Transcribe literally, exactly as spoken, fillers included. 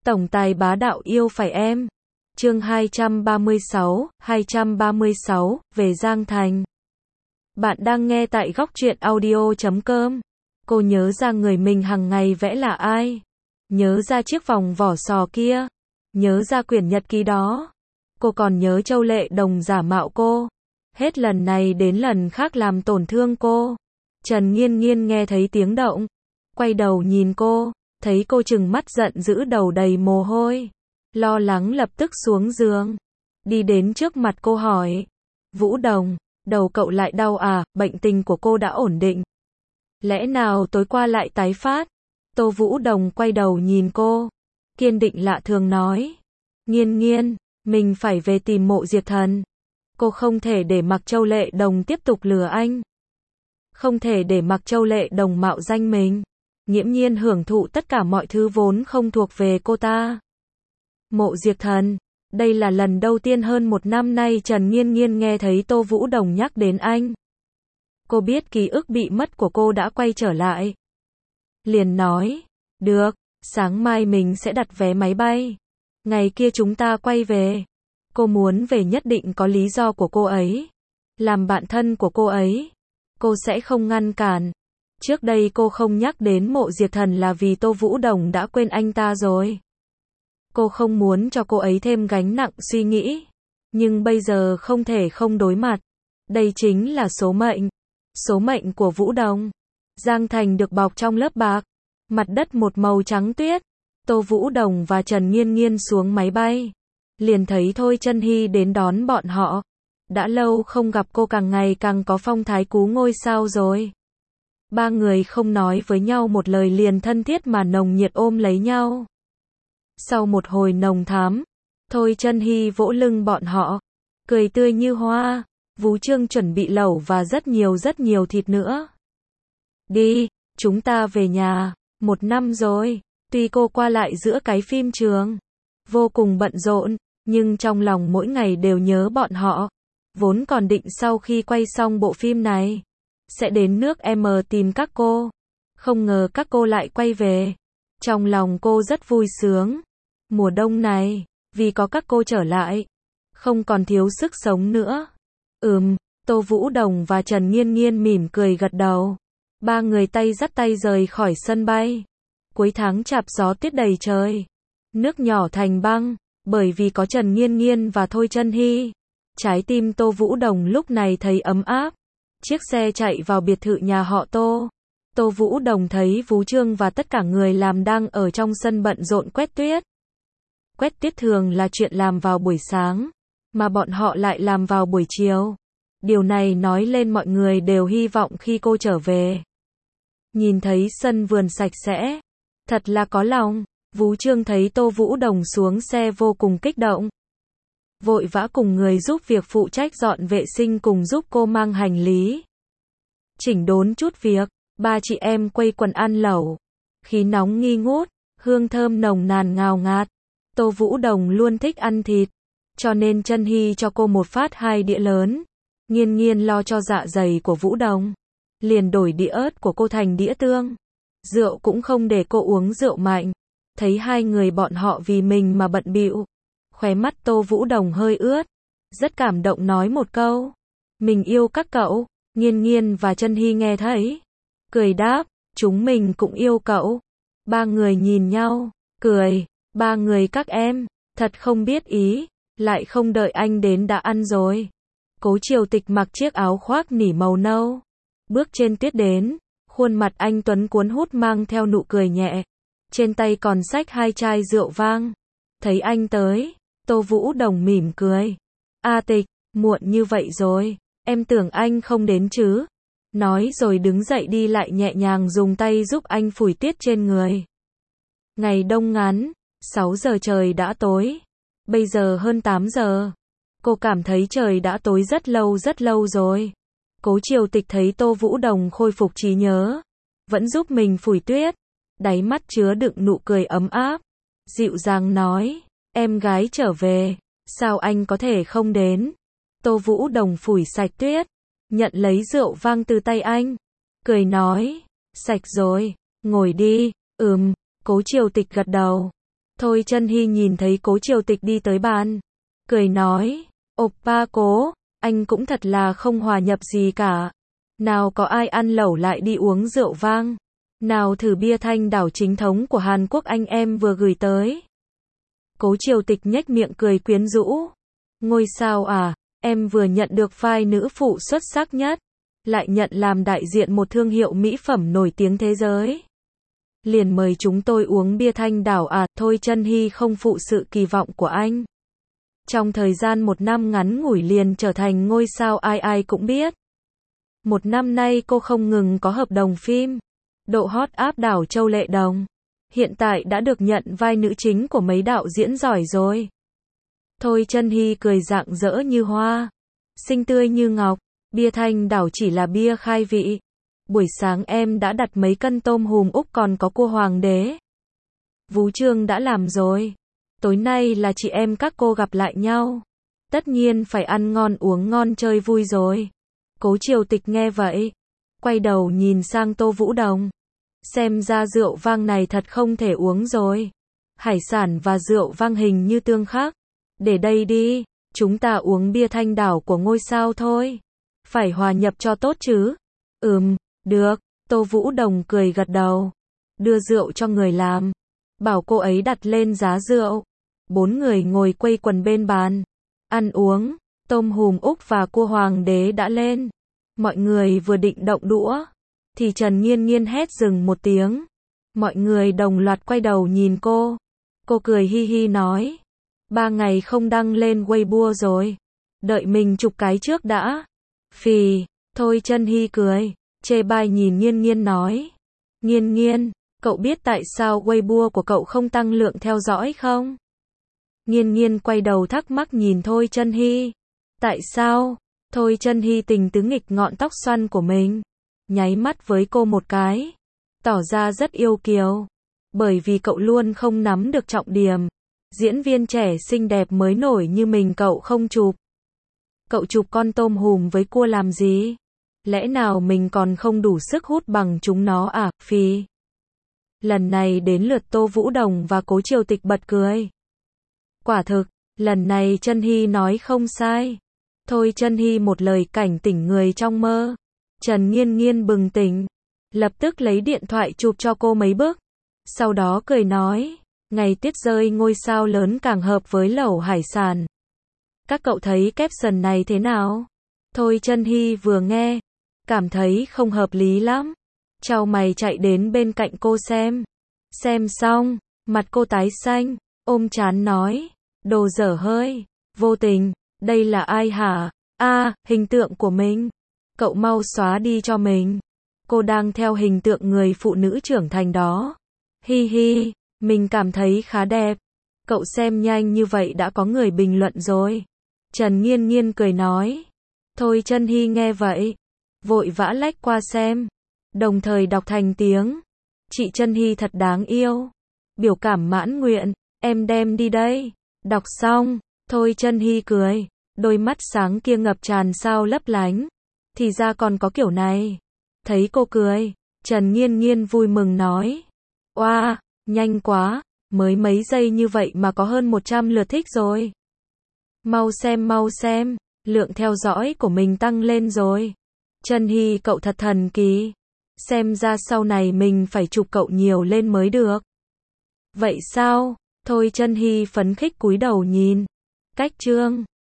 Tổng tài bá đạo yêu phải em. Chương hai trăm ba mươi sáu, hai trăm ba mươi sáu, về Giang Thành. Bạn đang nghe tại góc truyện audio chấm com. Cô nhớ ra người mình hằng ngày vẽ là ai? Nhớ ra chiếc vòng vỏ sò kia? Nhớ ra quyển nhật ký đó? Cô còn nhớ Châu Lệ Đồng giả mạo cô? Hết lần này đến lần khác làm tổn thương cô. Trần Nghiên Nghiên nghe thấy tiếng động, quay đầu nhìn cô, thấy cô trừng mắt giận dữ đầu đầy mồ hôi, lo lắng lập tức xuống giường, đi đến trước mặt cô hỏi, Vũ Đồng, đầu cậu lại đau à, bệnh tình của cô đã ổn định. Lẽ nào tối qua lại tái phát? Tô Vũ Đồng quay đầu nhìn cô, kiên định lạ thường nói, Nghiên Nghiên, mình phải về tìm Mộ Diệp Thần. Cô không thể để mặc Châu Lệ Đồng tiếp tục lừa anh. Không thể để mặc Châu Lệ Đồng mạo danh mình, nghiễm nhiên hưởng thụ tất cả mọi thứ vốn không thuộc về cô ta. Mộ Diệp Thần, đây là lần đầu tiên hơn một năm nay Trần Nghiên Nghiên nghe thấy Tô Vũ Đồng nhắc đến anh. Cô biết ký ức bị mất của cô đã quay trở lại. Liền nói, được, sáng mai mình sẽ đặt vé máy bay. Ngày kia chúng ta quay về. Cô muốn về nhất định có lý do của cô ấy. Làm bạn thân của cô ấy, cô sẽ không ngăn cản. Trước đây cô không nhắc đến Mộ Diệp Thần là vì Tô Vũ Đồng đã quên anh ta rồi. Cô không muốn cho cô ấy thêm gánh nặng suy nghĩ. Nhưng bây giờ không thể không đối mặt. Đây chính là số mệnh. Số mệnh của Vũ Đồng. Giang Thành được bọc trong lớp bạc. Mặt đất một màu trắng tuyết. Tô Vũ Đồng và Trần Nghiên Nghiên xuống máy bay. Liền thấy Thôi Chân Hy đến đón bọn họ. Đã lâu không gặp cô, càng ngày càng có phong thái cú ngôi sao rồi. Ba người không nói với nhau một lời liền thân thiết mà nồng nhiệt ôm lấy nhau. Sau một hồi nồng thắm, Thôi Chân Hy vỗ lưng bọn họ, cười tươi như hoa. Vú Trương chuẩn bị lẩu và rất nhiều rất nhiều thịt nữa. Đi, chúng ta về nhà. Một năm rồi, tuy cô qua lại giữa cái phim trường, vô cùng bận rộn, nhưng trong lòng mỗi ngày đều nhớ bọn họ. Vốn còn định sau khi quay xong bộ phim này, sẽ đến nước M tìm các cô. Không ngờ các cô lại quay về. Trong lòng cô rất vui sướng. Mùa đông này, vì có các cô trở lại, không còn thiếu sức sống nữa. Ừm, Tô Vũ Đồng và Trần Nghiên Nghiên mỉm cười gật đầu. Ba người tay dắt tay rời khỏi sân bay. Cuối tháng chạp gió tuyết đầy trời. Nước nhỏ thành băng, bởi vì có Trần Nghiên Nghiên và Thôi Chân Hy. Trái tim Tô Vũ Đồng lúc này thấy ấm áp. Chiếc xe chạy vào biệt thự nhà họ Tô. Tô Vũ Đồng thấy Vú Trương và tất cả người làm đang ở trong sân bận rộn quét tuyết. Quét tuyết thường là chuyện làm vào buổi sáng, mà bọn họ lại làm vào buổi chiều. Điều này nói lên mọi người đều hy vọng khi cô trở về. Nhìn thấy sân vườn sạch sẽ, thật là có lòng. Vú Trương thấy Tô Vũ Đồng xuống xe vô cùng kích động. Vội vã cùng người giúp việc phụ trách dọn vệ sinh cùng giúp cô mang hành lý. Chỉnh đốn chút việc, ba chị em quây quần ăn lẩu. Khí nóng nghi ngút, hương thơm nồng nàn ngào ngạt. Tô Vũ Đồng luôn thích ăn thịt, cho nên Chân Hy cho cô một phát hai đĩa lớn. Nghiên Nghiên lo cho dạ dày của Vũ Đồng, liền đổi đĩa ớt của cô thành đĩa tương. Rượu cũng không để cô uống rượu mạnh. Thấy hai người bọn họ vì mình mà bận bịu, khóe mắt Tô Vũ Đồng hơi ướt, rất cảm động nói một câu, mình yêu các cậu. Nghiên Nghiên và Chân Hy nghe thấy, cười đáp, chúng mình cũng yêu cậu. Ba người nhìn nhau, cười, ba người các em, thật không biết ý, lại không đợi anh đến đã ăn rồi. Cố Triều Tịch mặc chiếc áo khoác nỉ màu nâu, bước trên tuyết đến, khuôn mặt anh tuấn cuốn hút mang theo nụ cười nhẹ, trên tay còn xách hai chai rượu vang. Thấy anh tới, Tô Vũ Đồng mỉm cười, A Tịch, muộn như vậy rồi, em tưởng anh không đến chứ. Nói rồi đứng dậy đi lại nhẹ nhàng dùng tay giúp anh phủi tuyết trên người. Ngày đông ngắn, sáu giờ trời đã tối, bây giờ hơn tám giờ. Cô cảm thấy trời đã tối rất lâu rất lâu rồi. Cố Triều Tịch thấy Tô Vũ Đồng khôi phục trí nhớ, vẫn giúp mình phủi tuyết, đáy mắt chứa đựng nụ cười ấm áp, dịu dàng nói, em gái trở về, sao anh có thể không đến. Tô Vũ Đồng phủi sạch tuyết, nhận lấy rượu vang từ tay anh, cười nói, sạch rồi, ngồi đi. Ừm, Cố Triều Tịch gật đầu. Thôi Chân Hy nhìn thấy Cố Triều Tịch đi tới bàn, cười nói, oppa Cố, anh cũng thật là không hòa nhập gì cả. Nào có ai ăn lẩu lại đi uống rượu vang. Nào thử bia thanh đảo chính thống của Hàn Quốc anh em vừa gửi tới. Cố Triều Tịch nhếch miệng cười quyến rũ. Ngôi sao à, em vừa nhận được vai nữ phụ xuất sắc nhất, lại nhận làm đại diện một thương hiệu mỹ phẩm nổi tiếng thế giới. Liền mời chúng tôi uống bia thanh đảo à, Thôi Chân Hy không phụ sự kỳ vọng của anh. Trong thời gian một năm ngắn ngủi liền trở thành ngôi sao ai ai cũng biết. Một năm nay cô không ngừng có hợp đồng phim, độ hot áp đảo Châu Lệ Đồng. Hiện tại đã được nhận vai nữ chính của mấy đạo diễn giỏi rồi. Thôi Chân Hy cười rạng rỡ như hoa, xinh tươi như ngọc. Bia thanh đảo chỉ là bia khai vị. Buổi sáng em đã đặt mấy cân tôm hùm Úc còn có cua hoàng đế. Vú Trương đã làm rồi. Tối nay là chị em các cô gặp lại nhau. Tất nhiên phải ăn ngon uống ngon chơi vui rồi. Cố Triều Tịch nghe vậy, quay đầu nhìn sang Tô Vũ Đồng. Xem ra rượu vang này thật không thể uống rồi. Hải sản và rượu vang hình như tương khắc. Để đây đi, chúng ta uống bia thanh đảo của ngôi sao thôi. Phải hòa nhập cho tốt chứ. Ừm, được. Tô Vũ Đồng cười gật đầu. Đưa rượu cho người làm, bảo cô ấy đặt lên giá rượu. Bốn người ngồi quây quần bên bàn, ăn uống. Tôm hùm Úc và cua hoàng đế đã lên. Mọi người vừa định động đũa, thì Trần Nghiên Nghiên hét dừng một tiếng. Mọi người đồng loạt quay đầu nhìn cô. Cô cười hi hi nói, ba ngày không đăng lên Weibo rồi. Đợi mình chụp cái trước đã. Phì, Thôi Chân Hy cười, chê bai nhìn Nghiên Nghiên nói. Nghiên Nghiên, cậu biết tại sao Weibo của cậu không tăng lượng theo dõi không? Nghiên Nghiên quay đầu thắc mắc nhìn Thôi Chân Hy. Tại sao? Thôi Chân Hy tình tứ nghịch ngọn tóc xoăn của mình, nháy mắt với cô một cái, tỏ ra rất yêu kiều. Bởi vì cậu luôn không nắm được trọng điểm. Diễn viên trẻ xinh đẹp mới nổi như mình cậu không chụp. Cậu chụp con tôm hùm với cua làm gì? Lẽ nào mình còn không đủ sức hút bằng chúng nó à? Phì. Lần này đến lượt Tô Vũ Đồng và Cố Triều Tịch bật cười. Quả thực, lần này Chân Hy nói không sai. Thôi Chân Hy một lời cảnh tỉnh người trong mơ. Trần Nghiên Nghiên bừng tỉnh, lập tức lấy điện thoại chụp cho cô mấy bức. Sau đó cười nói, ngày tiết rơi ngôi sao lớn càng hợp với lẩu hải sản. Các cậu thấy caption này thế nào? Thôi Chân Hy vừa nghe, cảm thấy không hợp lý lắm. Chau mày chạy đến bên cạnh cô xem. Xem xong, mặt cô tái xanh, ôm trán nói, đồ dở hơi, vô tình, đây là ai hả? A, à, hình tượng của mình. Cậu mau xóa đi cho mình. Cô đang theo hình tượng người phụ nữ trưởng thành đó. Hi hi, mình cảm thấy khá đẹp. Cậu xem nhanh như vậy đã có người bình luận rồi. Trần Nghiên Nghiên cười nói. Thôi Chân Hy nghe vậy, vội vã lách qua xem, đồng thời đọc thành tiếng. Chị Chân Hy thật đáng yêu. Biểu cảm mãn nguyện, em đem đi đây. Đọc xong, Thôi Chân Hy cười, đôi mắt sáng kia ngập tràn sao lấp lánh. Thì ra còn có kiểu này. Thấy cô cười, Trần Nghiên Nghiên vui mừng nói. Oa, wow, nhanh quá, mới mấy giây như vậy mà có hơn một trăm lượt thích rồi. Mau xem mau xem, lượng theo dõi của mình tăng lên rồi. Chân Hy cậu thật thần kỳ. Xem ra sau này mình phải chụp cậu nhiều lên mới được. Vậy sao? Thôi Chân Hy phấn khích cúi đầu nhìn. Cách chương